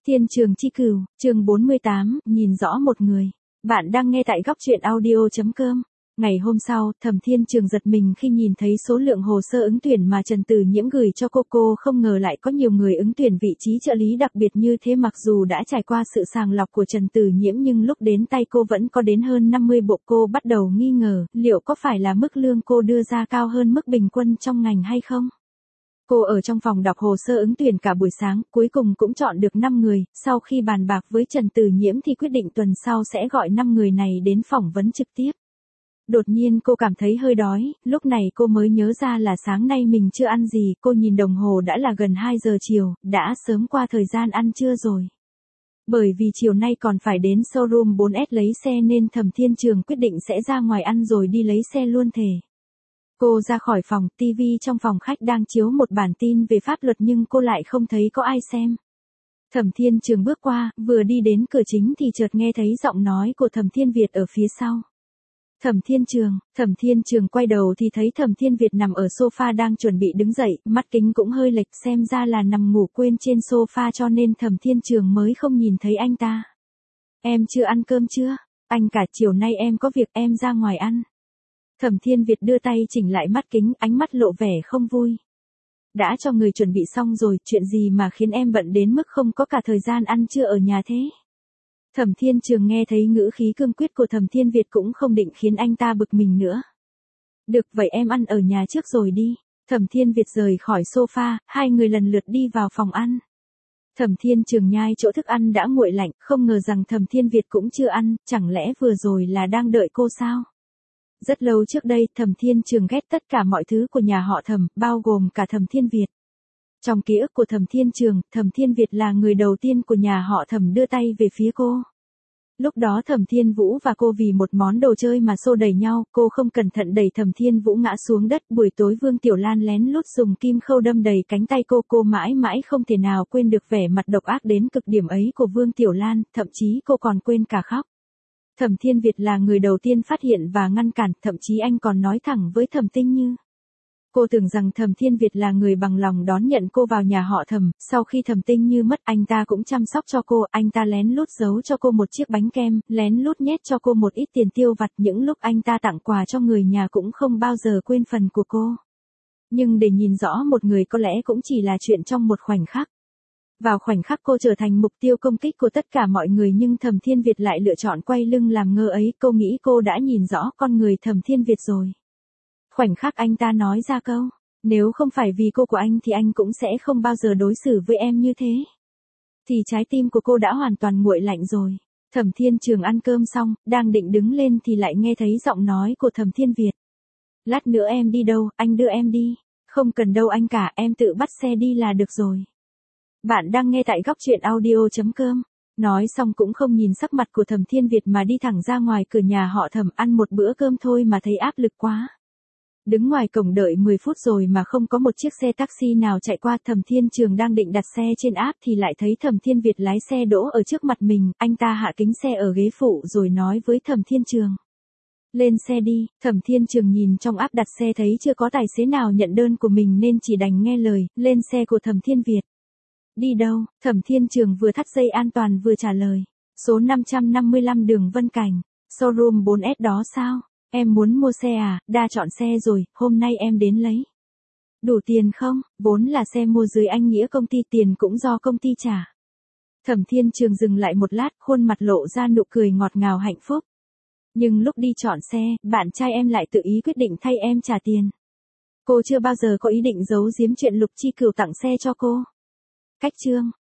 Thiên Trường Chi Cửu, chương 48, nhìn rõ một người. Bạn đang nghe tại góc truyện audio.com. Ngày hôm sau, Thẩm Thiên Trường giật mình khi nhìn thấy số lượng hồ sơ ứng tuyển mà Trần Tử Nhiễm gửi cho cô không ngờ lại có nhiều người ứng tuyển vị trí trợ lý đặc biệt như thế. Mặc dù đã trải qua sự sàng lọc của Trần Tử Nhiễm nhưng lúc đến tay cô vẫn có đến hơn 50 bộ. Cô bắt đầu nghi ngờ, liệu có phải là mức lương cô đưa ra cao hơn mức bình quân trong ngành hay không? Cô ở trong phòng đọc hồ sơ ứng tuyển cả buổi sáng, cuối cùng cũng chọn được 5 người, sau khi bàn bạc với Trần Tử Nhiễm thì quyết định tuần sau sẽ gọi 5 người này đến phỏng vấn trực tiếp. Đột nhiên cô cảm thấy hơi đói, lúc này cô mới nhớ ra là sáng nay mình chưa ăn gì, cô nhìn đồng hồ đã là gần 2 giờ chiều, đã sớm qua thời gian ăn trưa rồi. Bởi vì chiều nay còn phải đến showroom 4S lấy xe nên Thẩm Thiên Trường quyết định sẽ ra ngoài ăn rồi đi lấy xe luôn thề. Cô ra khỏi phòng, TV trong phòng khách đang chiếu một bản tin về pháp luật nhưng cô lại không thấy có ai xem. Thẩm Thiên Trường bước qua, vừa đi đến cửa chính thì chợt nghe thấy giọng nói của Thẩm Thiên Việt ở phía sau. Thẩm Thiên Trường quay đầu thì thấy Thẩm Thiên Việt nằm ở sofa đang chuẩn bị đứng dậy, mắt kính cũng hơi lệch xem ra là nằm ngủ quên trên sofa cho nên Thẩm Thiên Trường mới không nhìn thấy anh ta. Em chưa ăn cơm chưa? Anh cả chiều nay em có việc em ra ngoài ăn. Thẩm Thiên Việt đưa tay chỉnh lại mắt kính, ánh mắt lộ vẻ không vui. Đã cho người chuẩn bị xong rồi, chuyện gì mà khiến em bận đến mức không có cả thời gian ăn trưa ở nhà thế? Thẩm Thiên Trường nghe thấy ngữ khí cương quyết của Thẩm Thiên Việt cũng không định khiến anh ta bực mình nữa. Được vậy em ăn ở nhà trước rồi đi. Thẩm Thiên Việt rời khỏi sofa, hai người lần lượt đi vào phòng ăn. Thẩm Thiên Trường nhai chỗ thức ăn đã nguội lạnh, không ngờ rằng Thẩm Thiên Việt cũng chưa ăn, chẳng lẽ vừa rồi là đang đợi cô sao? Rất lâu trước đây, Thẩm Thiên Trường ghét tất cả mọi thứ của nhà họ Thẩm, bao gồm cả Thẩm Thiên Việt. Trong ký ức của Thẩm Thiên Trường, Thẩm Thiên Việt là người đầu tiên của nhà họ Thẩm đưa tay về phía cô. Lúc đó Thẩm Thiên Vũ và cô vì một món đồ chơi mà xô đẩy nhau, cô không cẩn thận đẩy Thẩm Thiên Vũ ngã xuống đất. Buổi tối Vương Tiểu Lan lén lút dùng kim khâu đâm đầy cánh tay cô mãi mãi không thể nào quên được vẻ mặt độc ác đến cực điểm ấy của Vương Tiểu Lan, thậm chí cô còn quên cả khóc. Thẩm Thiên Việt là người đầu tiên phát hiện và ngăn cản, thậm chí anh còn nói thẳng với Thẩm Tinh Như. Cô tưởng rằng Thẩm Thiên Việt là người bằng lòng đón nhận cô vào nhà họ Thẩm, sau khi Thẩm Tinh Như mất anh ta cũng chăm sóc cho cô, anh ta lén lút giấu cho cô một chiếc bánh kem, lén lút nhét cho cô một ít tiền tiêu vặt, những lúc anh ta tặng quà cho người nhà cũng không bao giờ quên phần của cô. Nhưng để nhìn rõ một người có lẽ cũng chỉ là chuyện trong một khoảnh khắc. Vào khoảnh khắc cô trở thành mục tiêu công kích của tất cả mọi người nhưng Thẩm Thiên Việt lại lựa chọn quay lưng làm ngơ ấy, cô nghĩ cô đã nhìn rõ con người Thẩm Thiên Việt rồi. Khoảnh khắc anh ta nói ra câu, nếu không phải vì cô của anh thì anh cũng sẽ không bao giờ đối xử với em như thế. Thì trái tim của cô đã hoàn toàn nguội lạnh rồi. Thẩm Thiên Trường ăn cơm xong, đang định đứng lên thì lại nghe thấy giọng nói của Thẩm Thiên Việt. Lát nữa em đi đâu, anh đưa em đi. Không cần đâu anh cả, em tự bắt xe đi là được rồi. Bạn đang nghe tại góc truyện audio.com. Nói xong cũng không nhìn sắc mặt của Thẩm Thiên Việt mà đi thẳng ra ngoài cửa nhà họ Thẩm, ăn một bữa cơm thôi mà thấy áp lực quá. Đứng ngoài cổng đợi 10 phút rồi mà không có một chiếc xe taxi nào chạy qua. Thẩm Thiên Trường đang định đặt xe trên app thì lại thấy Thẩm Thiên Việt lái xe đỗ ở trước mặt mình, anh ta hạ kính xe ở ghế phụ rồi nói với Thẩm Thiên Trường. Lên xe đi. Thẩm Thiên Trường nhìn trong app đặt xe thấy chưa có tài xế nào nhận đơn của mình nên chỉ đành nghe lời, lên xe của Thẩm Thiên Việt. Đi đâu? Thẩm Thiên Trường vừa thắt dây an toàn vừa trả lời. Số 555 đường Vân Cảnh. Showroom 4S đó sao? Em muốn mua xe à? Đa chọn xe rồi, hôm nay em đến lấy. Đủ tiền không? Vốn là xe mua dưới anh nghĩa công ty, tiền cũng do công ty trả. Thẩm Thiên Trường dừng lại một lát, khuôn mặt lộ ra nụ cười ngọt ngào hạnh phúc. Nhưng lúc đi chọn xe, bạn trai em lại tự ý quyết định thay em trả tiền. Cô chưa bao giờ có ý định giấu giếm chuyện Lục Chi Cửu tặng xe cho cô. Cách chương,